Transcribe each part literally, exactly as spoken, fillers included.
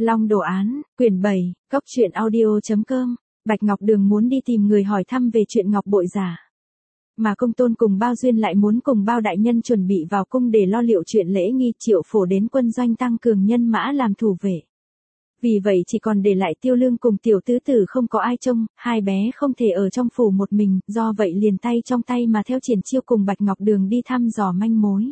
Long đồ án, quyển bảy, góc truyện audio.com, Bạch Ngọc Đường muốn đi tìm người hỏi thăm về chuyện ngọc bội giả. Mà Công Tôn cùng Bao Duyên lại muốn cùng Bao đại nhân chuẩn bị vào cung để lo liệu chuyện lễ nghi. Triệu Phổ đến quân doanh tăng cường nhân mã làm thủ vệ. Vì vậy chỉ còn để lại Tiêu Lương cùng tiểu tứ tử không có ai trông, hai bé không thể ở trong phủ một mình, do vậy liền tay trong tay mà theo Triển Chiêu cùng Bạch Ngọc Đường đi thăm dò manh mối.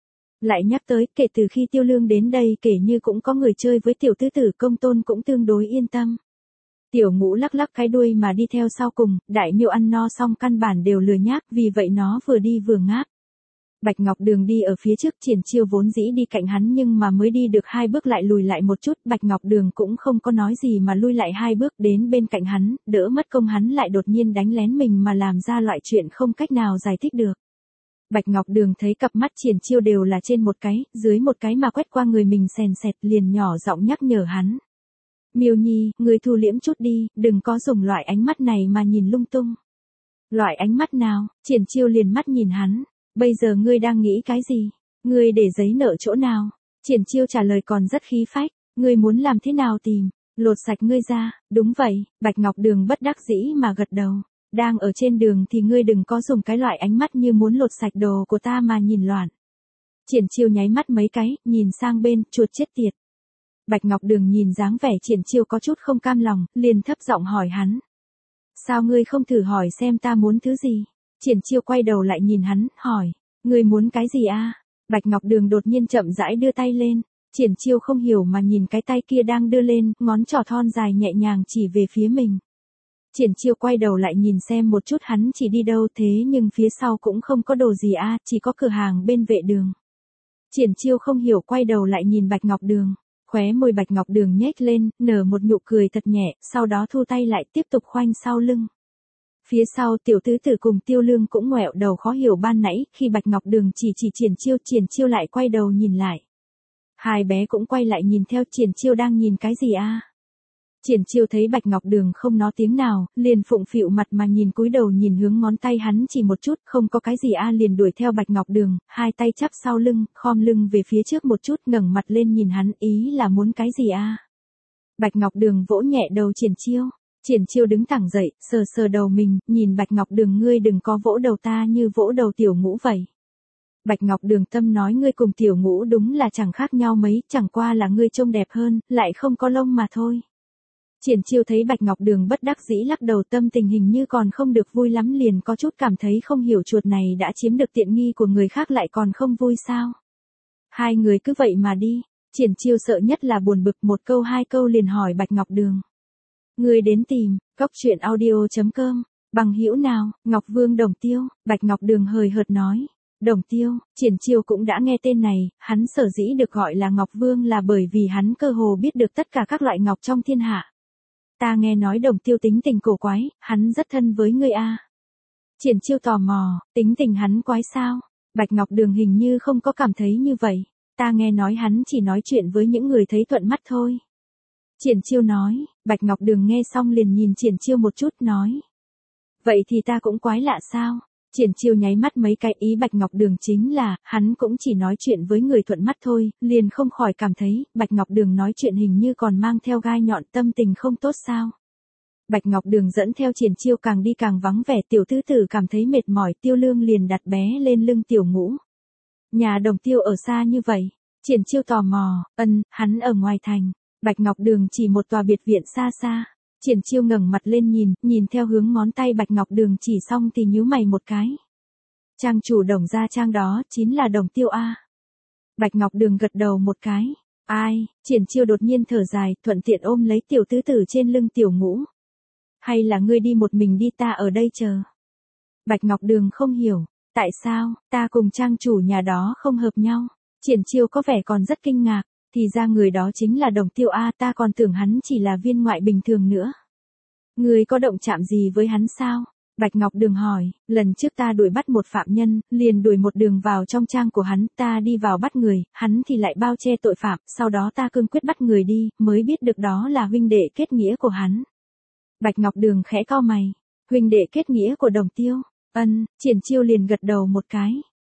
Lại nhắc tới, kể từ khi Tiêu Lương đến đây kể như cũng có người chơi với tiểu tứ tử, Công Tôn cũng tương đối yên tâm. Tiểu Ngũ lắc lắc cái đuôi mà đi theo sau cùng, Đại Miêu ăn no xong căn bản đều lười nhác, vì vậy nó vừa đi vừa ngáp. Bạch Ngọc Đường đi ở phía trước, Triển Chiêu vốn dĩ đi cạnh hắn nhưng mà mới đi được hai bước lại lùi lại một chút, Bạch Ngọc Đường cũng không có nói gì mà lui lại hai bước đến bên cạnh hắn, đỡ mất công hắn lại đột nhiên đánh lén mình mà làm ra loại chuyện không cách nào giải thích được. Bạch Ngọc Đường thấy cặp mắt Triển Chiêu đều là trên một cái, dưới một cái mà quét qua người mình sèn sẹt, liền nhỏ giọng nhắc nhở hắn. Miêu Nhi, người thu liễm chút đi, đừng có dùng loại ánh mắt này mà nhìn lung tung. Loại ánh mắt nào? Triển Chiêu liền mắt nhìn hắn. Bây giờ ngươi đang nghĩ cái gì? Ngươi để giấy nợ chỗ nào? Triển Chiêu trả lời còn rất khí phách. Ngươi muốn làm thế nào tìm? Lột sạch ngươi ra. Đúng vậy, Bạch Ngọc Đường bất đắc dĩ mà gật đầu. Đang ở trên đường thì ngươi đừng có dùng cái loại ánh mắt như muốn lột sạch đồ của ta mà nhìn loạn. Triển Chiêu nháy mắt mấy cái, nhìn sang bên, chuột chết tiệt. Bạch Ngọc Đường nhìn dáng vẻ Triển Chiêu có chút không cam lòng, liền thấp giọng hỏi hắn. Sao ngươi không thử hỏi xem ta muốn thứ gì? Triển Chiêu quay đầu lại nhìn hắn, hỏi. Ngươi muốn cái gì a? Bạch Ngọc Đường đột nhiên chậm rãi đưa tay lên. Triển Chiêu không hiểu mà nhìn cái tay kia đang đưa lên, ngón trỏ thon dài nhẹ nhàng chỉ về phía mình. Triển Chiêu quay đầu lại nhìn xem một chút hắn chỉ đi đâu thế nhưng phía sau cũng không có đồ gì a, chỉ có cửa hàng bên vệ đường. Triển Chiêu không hiểu quay đầu lại nhìn Bạch Ngọc Đường. Khóe môi Bạch Ngọc Đường nhếch lên, nở một nụ cười thật nhẹ, sau đó thu tay lại tiếp tục khoanh sau lưng. Phía sau tiểu tứ tử cùng Tiêu Lương cũng ngoẹo đầu khó hiểu ban nãy, khi Bạch Ngọc Đường chỉ chỉ Triển Chiêu, Triển Chiêu lại quay đầu nhìn lại. Hai bé cũng quay lại nhìn theo Triển Chiêu đang nhìn cái gì a? Triển Chiêu thấy Bạch Ngọc Đường không nói tiếng nào, liền phụng phịu mặt mà nhìn cúi đầu nhìn hướng ngón tay hắn chỉ một chút, không có cái gì a, liền đuổi theo Bạch Ngọc Đường, hai tay chắp sau lưng, khom lưng về phía trước một chút, ngẩng mặt lên nhìn hắn, ý là muốn cái gì a? Bạch Ngọc Đường vỗ nhẹ đầu Triển Chiêu. Triển Chiêu đứng thẳng dậy, sờ sờ đầu mình, nhìn Bạch Ngọc Đường, ngươi đừng có vỗ đầu ta như vỗ đầu Tiểu Ngũ vậy. Bạch Ngọc Đường tâm nói, ngươi cùng Tiểu Ngũ đúng là chẳng khác nhau mấy, chẳng qua là ngươi trông đẹp hơn, lại không có lông mà thôi. Triển Chiêu thấy Bạch Ngọc Đường bất đắc dĩ lắc đầu, tâm tình hình như còn không được vui lắm, liền có chút cảm thấy không hiểu, chuột này đã chiếm được tiện nghi của người khác lại còn không vui sao. Hai người cứ vậy mà đi. Triển Chiêu sợ nhất là buồn bực, một câu hai câu liền hỏi Bạch Ngọc Đường. Người đến tìm, góc truyện audio.com, bằng hữu nào? Ngọc Vương Đồng Tiêu. Bạch Ngọc Đường hời hợt nói. Đồng Tiêu. Triển Chiêu cũng đã nghe tên này, hắn sở dĩ được gọi là Ngọc Vương là bởi vì hắn cơ hồ biết được tất cả các loại ngọc trong thiên hạ. Ta nghe nói Đồng Tiêu tính tình cổ quái, hắn rất thân với ngươi a. Triển Chiêu tò mò, tính tình hắn quái sao? Bạch Ngọc Đường hình như không có cảm thấy như vậy. Ta nghe nói hắn chỉ nói chuyện với những người thấy thuận mắt thôi. Triển Chiêu nói. Bạch Ngọc Đường nghe xong liền nhìn Triển Chiêu một chút, nói. Vậy thì ta cũng quái lạ sao? Triển Chiêu nháy mắt mấy cái, ý Bạch Ngọc Đường chính là, hắn cũng chỉ nói chuyện với người thuận mắt thôi, liền không khỏi cảm thấy, Bạch Ngọc Đường nói chuyện hình như còn mang theo gai nhọn, tâm tình không tốt sao. Bạch Ngọc Đường dẫn theo Triển Chiêu càng đi càng vắng vẻ, tiểu tứ tử cảm thấy mệt mỏi, Tiêu Lương liền đặt bé lên lưng Tiểu Ngũ. Nhà Đồng Tiêu ở xa như vậy. Triển Chiêu tò mò, ân, hắn ở ngoài thành. Bạch Ngọc Đường chỉ một tòa biệt viện xa xa. Triển Chiêu ngẩng mặt lên nhìn, nhìn theo hướng ngón tay Bạch Ngọc Đường chỉ xong thì nhíu mày một cái. Trang chủ Đồng gia trang đó, chính là Đồng Tiêu a. Bạch Ngọc Đường gật đầu một cái. Ai? Triển Chiêu đột nhiên thở dài, thuận tiện ôm lấy tiểu tứ tử trên lưng Tiểu Ngũ. Hay là ngươi đi một mình đi, ta ở đây chờ. Bạch Ngọc Đường không hiểu. Tại sao, ta cùng trang chủ nhà đó không hợp nhau? Triển Chiêu có vẻ còn rất kinh ngạc. Thì ra người đó chính là Đồng Tiêu a, ta còn tưởng hắn chỉ là viên ngoại bình thường nữa. Người có động chạm gì với hắn sao? Bạch Ngọc Đường hỏi, lần trước ta đuổi bắt một phạm nhân, liền đuổi một đường vào trong trang của hắn, ta đi vào bắt người, hắn thì lại bao che tội phạm, sau đó ta cương quyết bắt người đi, mới biết được đó là huynh đệ kết nghĩa của hắn. Bạch Ngọc Đường khẽ cau mày, huynh đệ kết nghĩa của Đồng Tiêu, ân, Triển Chiêu liền gật đầu một cái.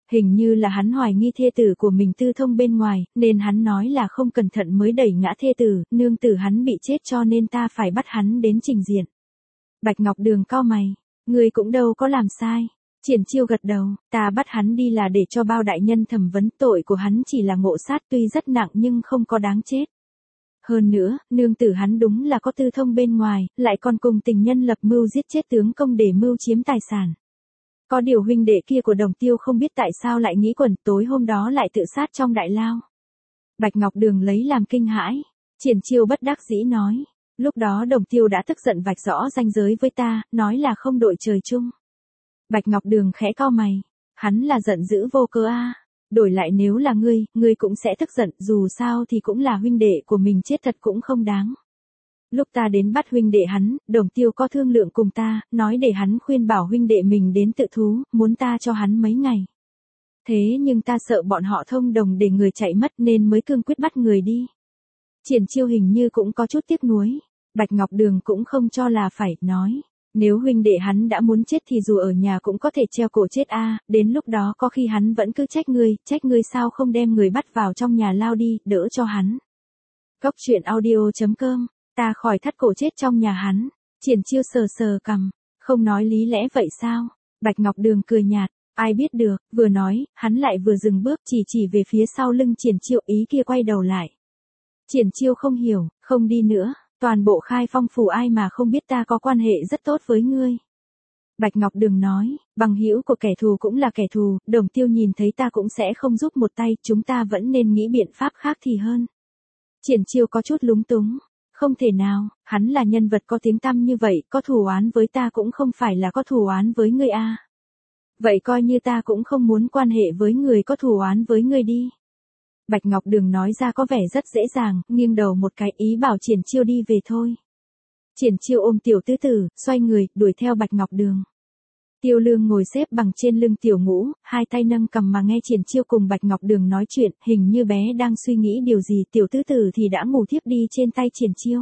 Hình như là hắn hoài nghi thê tử của mình tư thông bên ngoài, nên hắn nói là không cẩn thận mới đẩy ngã thê tử, nương tử hắn bị chết cho nên ta phải bắt hắn đến trình diện. Bạch Ngọc Đường cau mày, ngươi cũng đâu có làm sai. Triển Chiêu gật đầu, ta bắt hắn đi là để cho bao đại nhân thẩm vấn, tội của hắn chỉ là ngộ sát tuy rất nặng nhưng không có đáng chết. Hơn nữa, nương tử hắn đúng là có tư thông bên ngoài, lại còn cùng tình nhân lập mưu giết chết tướng công để mưu chiếm tài sản. Có điều huynh đệ kia của Đồng Tiêu không biết tại sao lại nghĩ quẩn, tối hôm đó lại tự sát trong đại lao. Bạch Ngọc Đường lấy làm kinh hãi. Triển Chiêu bất đắc dĩ nói, lúc đó Đồng Tiêu đã tức giận vạch rõ ranh giới với ta, nói là không đội trời chung. Bạch Ngọc Đường khẽ cau mày, hắn là giận dữ vô cớ a. À. Đổi lại nếu là ngươi, ngươi cũng sẽ tức giận, dù sao thì cũng là huynh đệ của mình, chết thật cũng không đáng. Lúc ta đến bắt huynh đệ hắn, Đồng Tiêu có thương lượng cùng ta, nói để hắn khuyên bảo huynh đệ mình đến tự thú, muốn ta cho hắn mấy ngày. Thế nhưng ta sợ bọn họ thông đồng để người chạy mất nên mới cương quyết bắt người đi. Triển Chiêu hình như cũng có chút tiếc nuối. Bạch Ngọc Đường cũng không cho là phải, nói. Nếu huynh đệ hắn đã muốn chết thì dù ở nhà cũng có thể treo cổ chết a. À, đến lúc đó có khi hắn vẫn cứ trách ngươi, trách ngươi sao không đem người bắt vào trong nhà lao đi, đỡ cho hắn. Cốc truyện audio chấm com, ta khỏi thắt cổ chết trong nhà hắn. Triển Chiêu sờ sờ cằm, không nói lý lẽ vậy sao? Bạch Ngọc Đường cười nhạt, ai biết được, vừa nói, hắn lại vừa dừng bước, chỉ chỉ về phía sau lưng Triển Chiêu, ý kia quay đầu lại. Triển Chiêu không hiểu, không đi nữa. Toàn bộ Khai Phong phủ ai mà không biết ta có quan hệ rất tốt với ngươi. Bạch Ngọc Đường nói, bằng hữu của kẻ thù cũng là kẻ thù, Đồng Tiêu nhìn thấy ta cũng sẽ không giúp một tay, chúng ta vẫn nên nghĩ biện pháp khác thì hơn. Triển Chiêu có chút lúng túng, không thể nào, hắn là nhân vật có tiếng tăm như vậy, có thù oán với ta cũng không phải là có thù oán với ngươi a. À. Vậy coi như ta cũng không muốn quan hệ với người có thù oán với ngươi đi. Bạch Ngọc Đường nói ra có vẻ rất dễ dàng, nghiêng đầu một cái ý bảo Triển Chiêu đi về thôi. Triển Chiêu ôm tiểu tứ tử, xoay người, đuổi theo Bạch Ngọc Đường. Tiêu Lương ngồi xếp bằng trên lưng Tiểu Ngũ, hai tay nâng cầm mà nghe Triển Chiêu cùng Bạch Ngọc Đường nói chuyện, hình như bé đang suy nghĩ điều gì, tiểu tứ tử thì đã ngủ thiếp đi trên tay Triển Chiêu.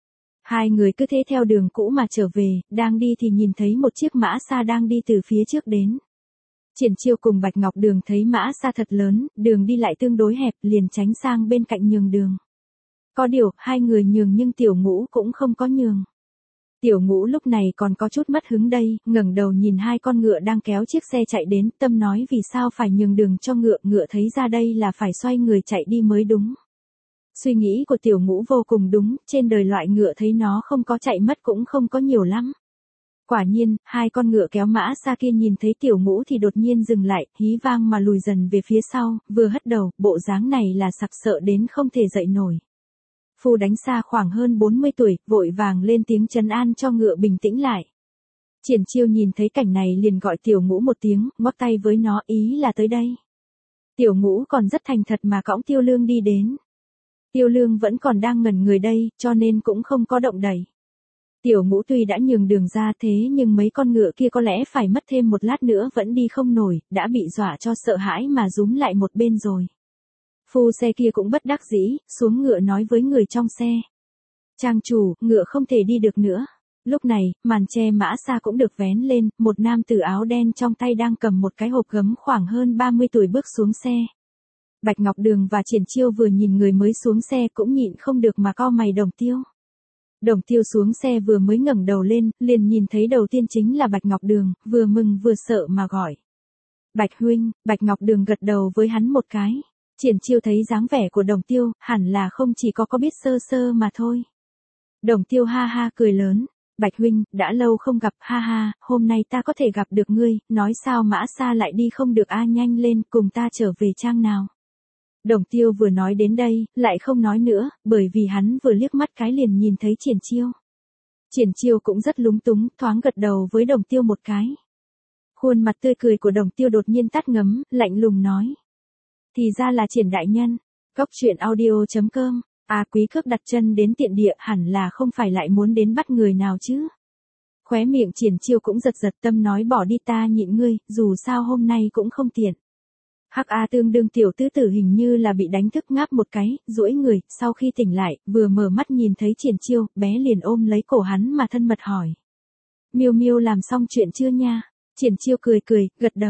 Hai người cứ thế theo đường cũ mà trở về, đang đi thì nhìn thấy một chiếc mã xa đang đi từ phía trước đến. Triển Chiêu cùng Bạch Ngọc Đường thấy mã xa thật lớn, đường đi lại tương đối hẹp, liền tránh sang bên cạnh nhường đường. Có điều, hai người nhường nhưng Tiểu Ngũ cũng không có nhường. Tiểu Ngũ lúc này còn có chút mất hứng đây, ngẩng đầu nhìn hai con ngựa đang kéo chiếc xe chạy đến, tâm nói vì sao phải nhường đường cho ngựa, ngựa thấy ra đây là phải xoay người chạy đi mới đúng. Suy nghĩ của Tiểu Ngũ vô cùng đúng, trên đời loại ngựa thấy nó không có chạy mất cũng không có nhiều lắm. Quả nhiên, hai con ngựa kéo mã xa kia nhìn thấy Tiểu Ngũ thì đột nhiên dừng lại, hí vang mà lùi dần về phía sau, vừa hất đầu, bộ dáng này là sặc sợ đến không thể dậy nổi. Phu đánh xa khoảng hơn bốn mươi tuổi, vội vàng lên tiếng trấn an cho ngựa bình tĩnh lại. Triển Chiêu nhìn thấy cảnh này liền gọi Tiểu Ngũ một tiếng, ngoắc tay với nó, ý là tới đây. Tiểu Ngũ còn rất thành thật mà cõng Tiêu Lương đi đến. Tiêu Lương vẫn còn đang ngẩn người đây, cho nên cũng không có động đẩy. Tiểu Ngũ tuy đã nhường đường ra thế nhưng mấy con ngựa kia có lẽ phải mất thêm một lát nữa vẫn đi không nổi, đã bị dọa cho sợ hãi mà rúm lại một bên rồi. Phu xe kia cũng bất đắc dĩ, xuống ngựa nói với người trong xe. Trang chủ, ngựa không thể đi được nữa. Lúc này, màn che mã xa cũng được vén lên, một nam tử áo đen trong tay đang cầm một cái hộp gấm khoảng hơn ba mươi tuổi bước xuống xe. Bạch Ngọc Đường và Triển Chiêu vừa nhìn người mới xuống xe cũng nhịn không được mà cau mày. Đồng Tiêu. Đồng Tiêu xuống xe vừa mới ngẩng đầu lên, liền nhìn thấy đầu tiên chính là Bạch Ngọc Đường, vừa mừng vừa sợ mà gọi. Bạch huynh. Bạch Ngọc Đường gật đầu với hắn một cái. Triển Chiêu thấy dáng vẻ của Đồng Tiêu, hẳn là không chỉ có có biết sơ sơ mà thôi. Đồng Tiêu ha ha cười lớn. Bạch huynh, đã lâu không gặp, ha ha, hôm nay ta có thể gặp được ngươi, nói sao mã xa lại đi không được a, nhanh lên, cùng ta trở về trang nào. Đồng Tiêu vừa nói đến đây, lại không nói nữa, bởi vì hắn vừa liếc mắt cái liền nhìn thấy Triển Chiêu. Triển Chiêu cũng rất lúng túng, thoáng gật đầu với Đồng Tiêu một cái. Khuôn mặt tươi cười của Đồng Tiêu đột nhiên tắt ngấm, lạnh lùng nói. Thì ra là Triển đại nhân. Cốc truyện audio chấm com. À, quý cướp đặt chân đến tiện địa, hẳn là không phải lại muốn đến bắt người nào chứ. Khóe miệng Triển Chiêu cũng giật giật, tâm nói bỏ đi, ta nhịn ngươi, dù sao hôm nay cũng không tiện. Hắc A tương đương tiểu tứ tử hình như là bị đánh thức ngáp một cái, duỗi người, sau khi tỉnh lại, vừa mở mắt nhìn thấy Triển Chiêu, bé liền ôm lấy cổ hắn mà thân mật hỏi. Miêu Miêu làm xong chuyện chưa nha? Triển Chiêu cười cười, gật đầu.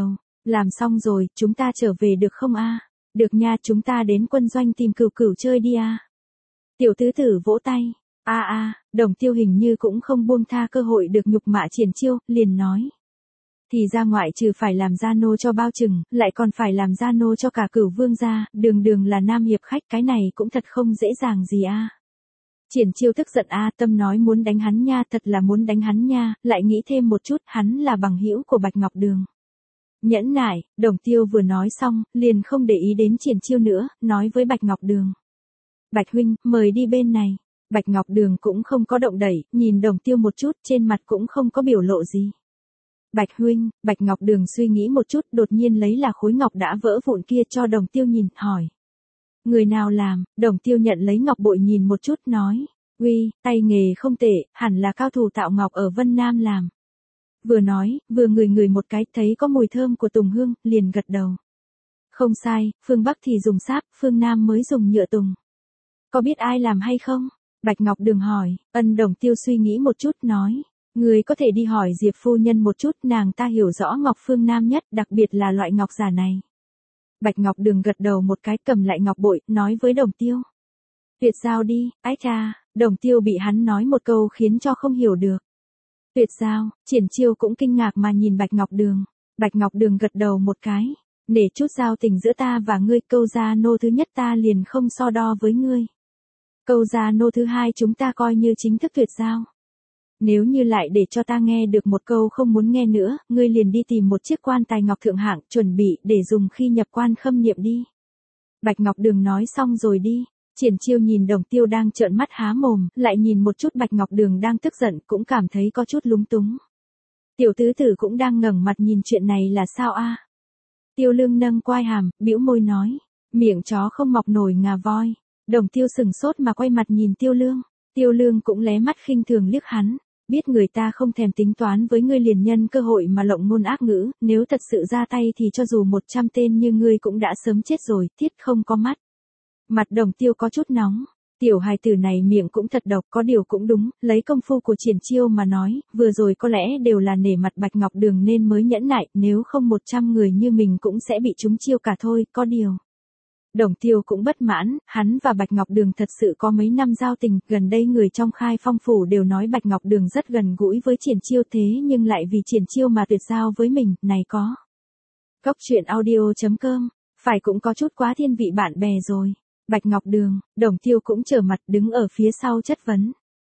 Làm xong rồi, chúng ta trở về được không a? Được nha, chúng ta đến quân doanh tìm Cửu Cửu chơi đi a. Tiểu tứ tử vỗ tay. A a, Đồng Tiêu hình như cũng không buông tha cơ hội được nhục mạ Triển Chiêu, liền nói. Thì ra ngoại trừ phải làm gia nô cho Bao Trừng, lại còn phải làm gia nô cho cả Cửu Vương gia, đường đường là nam hiệp khách, cái này cũng thật không dễ dàng gì a. Triển Chiêu tức giận a, tâm nói muốn đánh hắn nha, thật là muốn đánh hắn nha, lại nghĩ thêm một chút, hắn là bằng hữu của Bạch Ngọc Đường. Nhẫn nại, Đồng Tiêu vừa nói xong, liền không để ý đến Triển Chiêu nữa, nói với Bạch Ngọc Đường. Bạch huynh, mời đi bên này. Bạch Ngọc Đường cũng không có động đẩy, nhìn Đồng Tiêu một chút, trên mặt cũng không có biểu lộ gì. Bạch huynh, Bạch Ngọc Đường suy nghĩ một chút, đột nhiên lấy là khối ngọc đã vỡ vụn kia cho Đồng Tiêu nhìn, hỏi. Người nào làm? Đồng Tiêu nhận lấy ngọc bội nhìn một chút, nói. Uy, tay nghề không tệ, hẳn là cao thủ tạo ngọc ở Vân Nam làm. Vừa nói, vừa ngửi ngửi một cái, thấy có mùi thơm của tùng hương, liền gật đầu. Không sai, phương Bắc thì dùng sáp, phương Nam mới dùng nhựa tùng. Có biết ai làm hay không? Bạch Ngọc Đường hỏi. Ân. Đồng Tiêu suy nghĩ một chút, nói. Người có thể đi hỏi Diệp phu nhân một chút, nàng ta hiểu rõ ngọc phương Nam nhất, đặc biệt là loại ngọc giả này. Bạch Ngọc Đường gật đầu một cái, cầm lại ngọc bội, nói với Đồng Tiêu. Tuyệt giao đi, ái cha. Đồng Tiêu bị hắn nói một câu khiến cho không hiểu được. Tuyệt giao, Triển Chiêu cũng kinh ngạc mà nhìn Bạch Ngọc Đường. Bạch Ngọc Đường gật đầu một cái. Nể chút giao tình giữa ta và ngươi, câu gia nô thứ nhất ta liền không so đo với ngươi. Câu gia nô thứ hai chúng ta coi như chính thức tuyệt giao. Nếu như lại để cho ta nghe được một câu không muốn nghe nữa, ngươi liền đi tìm một chiếc quan tài ngọc thượng hạng, chuẩn bị để dùng khi nhập quan khâm niệm đi. Bạch Ngọc Đường nói xong rồi đi. Triển Chiêu nhìn Đồng Tiêu đang trợn mắt há mồm, lại nhìn một chút Bạch Ngọc Đường đang tức giận, cũng cảm thấy có chút lúng túng. Tiểu tứ tử cũng đang ngẩng mặt nhìn chuyện này là sao a? Tiêu Lương nâng quai hàm, bĩu môi nói, miệng chó không mọc nổi ngà voi. Đồng Tiêu sừng sốt mà quay mặt nhìn Tiêu Lương. Tiêu Lương cũng lé mắt khinh thường liếc hắn. Biết người ta không thèm tính toán với ngươi liền nhân cơ hội mà lộng ngôn ác ngữ, nếu thật sự ra tay thì cho dù một trăm tên như ngươi cũng đã sớm chết rồi, thiết không có mắt. Mặt Đồng Tiêu có chút nóng. Tiểu hài tử này miệng cũng thật độc, có điều cũng đúng, lấy công phu của Triển Chiêu mà nói, vừa rồi có lẽ đều là nể mặt Bạch Ngọc Đường nên mới nhẫn nại, nếu không một trăm người như mình cũng sẽ bị trúng chiêu cả thôi, có điều. Đồng Tiêu cũng bất mãn, hắn và Bạch Ngọc Đường thật sự có mấy năm giao tình, gần đây người trong Khai Phong phủ đều nói Bạch Ngọc Đường rất gần gũi với Triển Chiêu, thế nhưng lại vì Triển Chiêu mà tuyệt giao với mình, này có. Góc truyện audio chấm com, phải cũng có chút quá thiên vị bạn bè rồi. Bạch Ngọc Đường, Đồng Tiêu cũng trở mặt đứng ở phía sau chất vấn.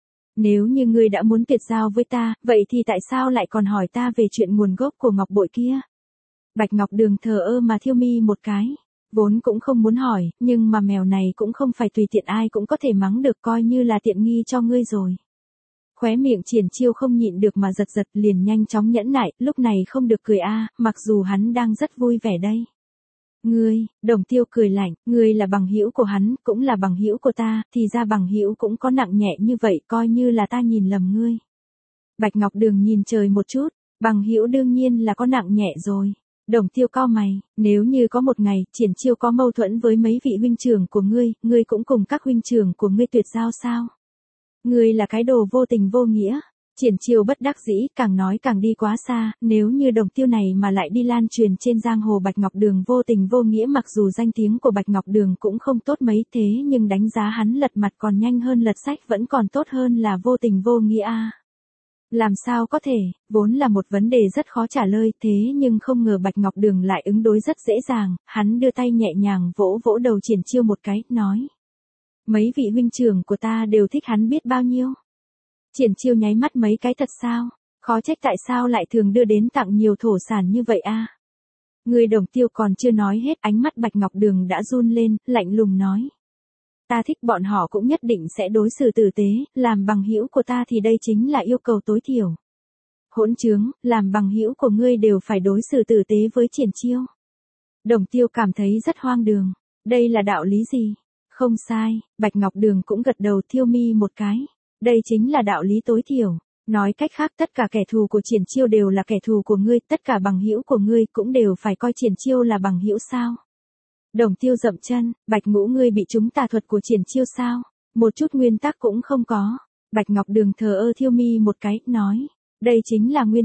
Nếu như ngươi đã muốn tuyệt giao với ta, vậy thì tại sao lại còn hỏi ta về chuyện nguồn gốc của ngọc bội kia? Bạch Ngọc Đường thờ ơ mà thiêu mi một cái. Vốn cũng không muốn hỏi, nhưng mà mèo này cũng không phải tùy tiện ai cũng có thể mắng được, coi như là tiện nghi cho ngươi rồi. Khóe miệng Triển Chiêu không nhịn được mà giật giật, liền nhanh chóng nhẫn nại, lúc này không được cười a, mặc dù hắn đang rất vui vẻ đây. Ngươi, Đồng Tiêu cười lạnh, ngươi là bằng hữu của hắn, cũng là bằng hữu của ta, thì ra bằng hữu cũng có nặng nhẹ như vậy, coi như là ta nhìn lầm ngươi. Bạch Ngọc Đường nhìn trời một chút, bằng hữu đương nhiên là có nặng nhẹ rồi. Đồng Tiêu cau mày, nếu như có một ngày, Triển Chiêu có mâu thuẫn với mấy vị huynh trưởng của ngươi, ngươi cũng cùng các huynh trưởng của ngươi tuyệt giao sao? Ngươi là cái đồ vô tình vô nghĩa. Triển Chiêu bất đắc dĩ, càng nói càng đi quá xa, nếu như Đồng Tiêu này mà lại đi lan truyền trên giang hồ Bạch Ngọc Đường vô tình vô nghĩa, mặc dù danh tiếng của Bạch Ngọc Đường cũng không tốt mấy, thế nhưng đánh giá hắn lật mặt còn nhanh hơn lật sách, vẫn còn tốt hơn là vô tình vô nghĩa a. Làm sao có thể, vốn là một vấn đề rất khó trả lời, thế nhưng không ngờ Bạch Ngọc Đường lại ứng đối rất dễ dàng, hắn đưa tay nhẹ nhàng vỗ vỗ đầu Triển Chiêu một cái, nói. Mấy vị huynh trưởng của ta đều thích hắn biết bao nhiêu. Triển Chiêu nháy mắt mấy cái, thật sao? Khó trách tại sao lại thường đưa đến tặng nhiều thổ sản như vậy a. Người Đồng Tiêu còn chưa nói hết, ánh mắt Bạch Ngọc Đường đã run lên, lạnh lùng nói. Ta thích bọn họ cũng nhất định sẽ đối xử tử tế, làm bằng hữu của ta thì đây chính là yêu cầu tối thiểu. Hỗn trướng, làm bằng hữu của ngươi đều phải đối xử tử tế với Triển Chiêu. Đồng Tiêu cảm thấy rất hoang đường. Đây là đạo lý gì? Không sai, Bạch Ngọc Đường cũng gật đầu thiêu mi một cái. Đây chính là đạo lý tối thiểu. Nói cách khác, tất cả kẻ thù của Triển Chiêu đều là kẻ thù của ngươi, tất cả bằng hữu của ngươi cũng đều phải coi Triển Chiêu là bằng hữu sao? Đồng Tiêu dậm chân, Bạch Ngũ ngươi bị trúng tà thuật của Triển Chiêu sao? Một chút nguyên tắc cũng không có. Bạch Ngọc Đường thờ ơ thiêu mi một cái, nói. Đây chính là nguyên tắc.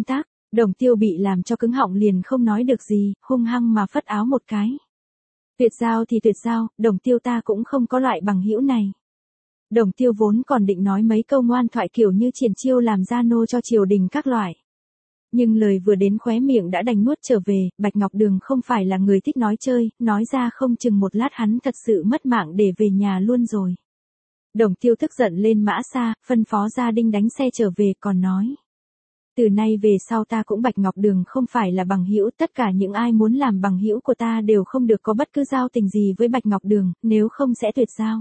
Đồng Tiêu bị làm cho cứng họng liền không nói được gì, hung hăng mà phất áo một cái. Tuyệt giao thì tuyệt giao, Đồng Tiêu ta cũng không có loại bằng hữu này. Đồng Tiêu vốn còn định nói mấy câu ngoan thoại kiểu như triển chiêu làm gia nô cho triều đình các loại. Nhưng lời vừa đến khóe miệng đã đành nuốt trở về, Bạch Ngọc Đường không phải là người thích nói chơi, nói ra không chừng một lát hắn thật sự mất mạng để về nhà luôn rồi. Đồng Tiêu tức giận lên mã xa, phân phó gia đinh đánh xe trở về còn nói. Từ nay về sau ta cũng Bạch Ngọc Đường không phải là bằng hữu, tất cả những ai muốn làm bằng hữu của ta đều không được có bất cứ giao tình gì với Bạch Ngọc Đường, nếu không sẽ tuyệt giao.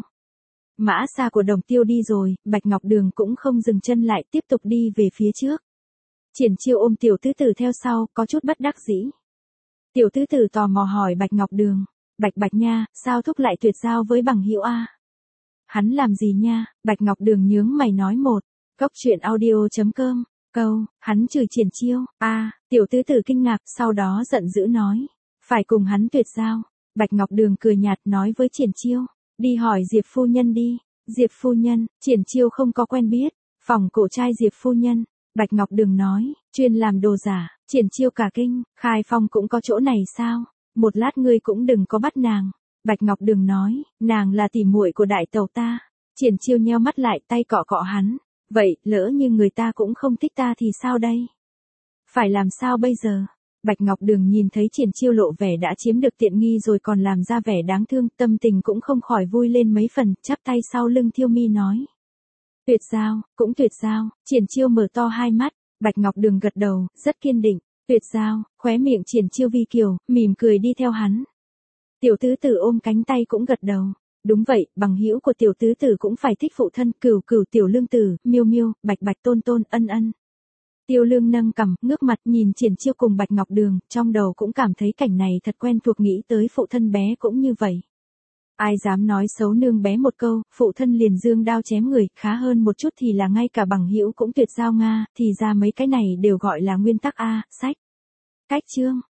Mã xa của Đồng Tiêu đi rồi, Bạch Ngọc Đường cũng không dừng chân lại, tiếp tục đi về phía trước. Triển chiêu ôm tiểu tứ tử theo sau, có chút bất đắc dĩ. Tiểu tứ tử tò mò hỏi Bạch Ngọc Đường, Bạch Bạch nha, sao thúc lại tuyệt giao với bằng hữu a? Hắn làm gì nha? Bạch Ngọc Đường nhướng mày nói một, cốc truyện audio chấm com, câu, hắn chửi triển chiêu, a, tiểu tứ tử kinh ngạc, sau đó giận dữ nói, phải cùng hắn tuyệt giao. Bạch Ngọc Đường cười nhạt nói với triển chiêu, đi hỏi Diệp phu nhân đi. Diệp phu nhân, triển chiêu không có quen biết, phòng cổ trai Diệp phu nhân. Bạch Ngọc Đường nói, chuyên làm đồ giả, triển chiêu cả kinh, Khai Phong cũng có chỗ này sao? Một lát ngươi cũng đừng có bắt nàng. Bạch Ngọc Đường nói, nàng là tỉ muội của đại tàu ta. Triển chiêu nheo mắt lại, tay cọ cọ hắn. Vậy, lỡ như người ta cũng không thích ta thì sao đây? Phải làm sao bây giờ? Bạch Ngọc Đường nhìn thấy triển chiêu lộ vẻ đã chiếm được tiện nghi rồi còn làm ra vẻ đáng thương, tâm tình cũng không khỏi vui lên mấy phần, chắp tay sau lưng Thiêu Mi nói. Tuyệt giao, cũng tuyệt giao, triển chiêu mở to hai mắt, Bạch Ngọc Đường gật đầu, rất kiên định, tuyệt giao, khóe miệng triển chiêu vi kiều, mỉm cười đi theo hắn. Tiểu tứ tử ôm cánh tay cũng gật đầu, đúng vậy, bằng hữu của tiểu tứ tử cũng phải thích phụ thân, Cửu Cửu tiểu lương tử, Miêu Miêu, Bạch Bạch tôn tôn, ân ân. Tiêu Lương nâng cằm, ngước mặt nhìn triển chiêu cùng Bạch Ngọc Đường, trong đầu cũng cảm thấy cảnh này thật quen thuộc, nghĩ tới phụ thân bé cũng như vậy. Ai dám nói xấu nương bé một câu, phụ thân liền dương đao chém người, khá hơn một chút thì là ngay cả bằng hữu cũng tuyệt giao Nga, thì ra mấy cái này đều gọi là nguyên tắc A, sách. Cách chương.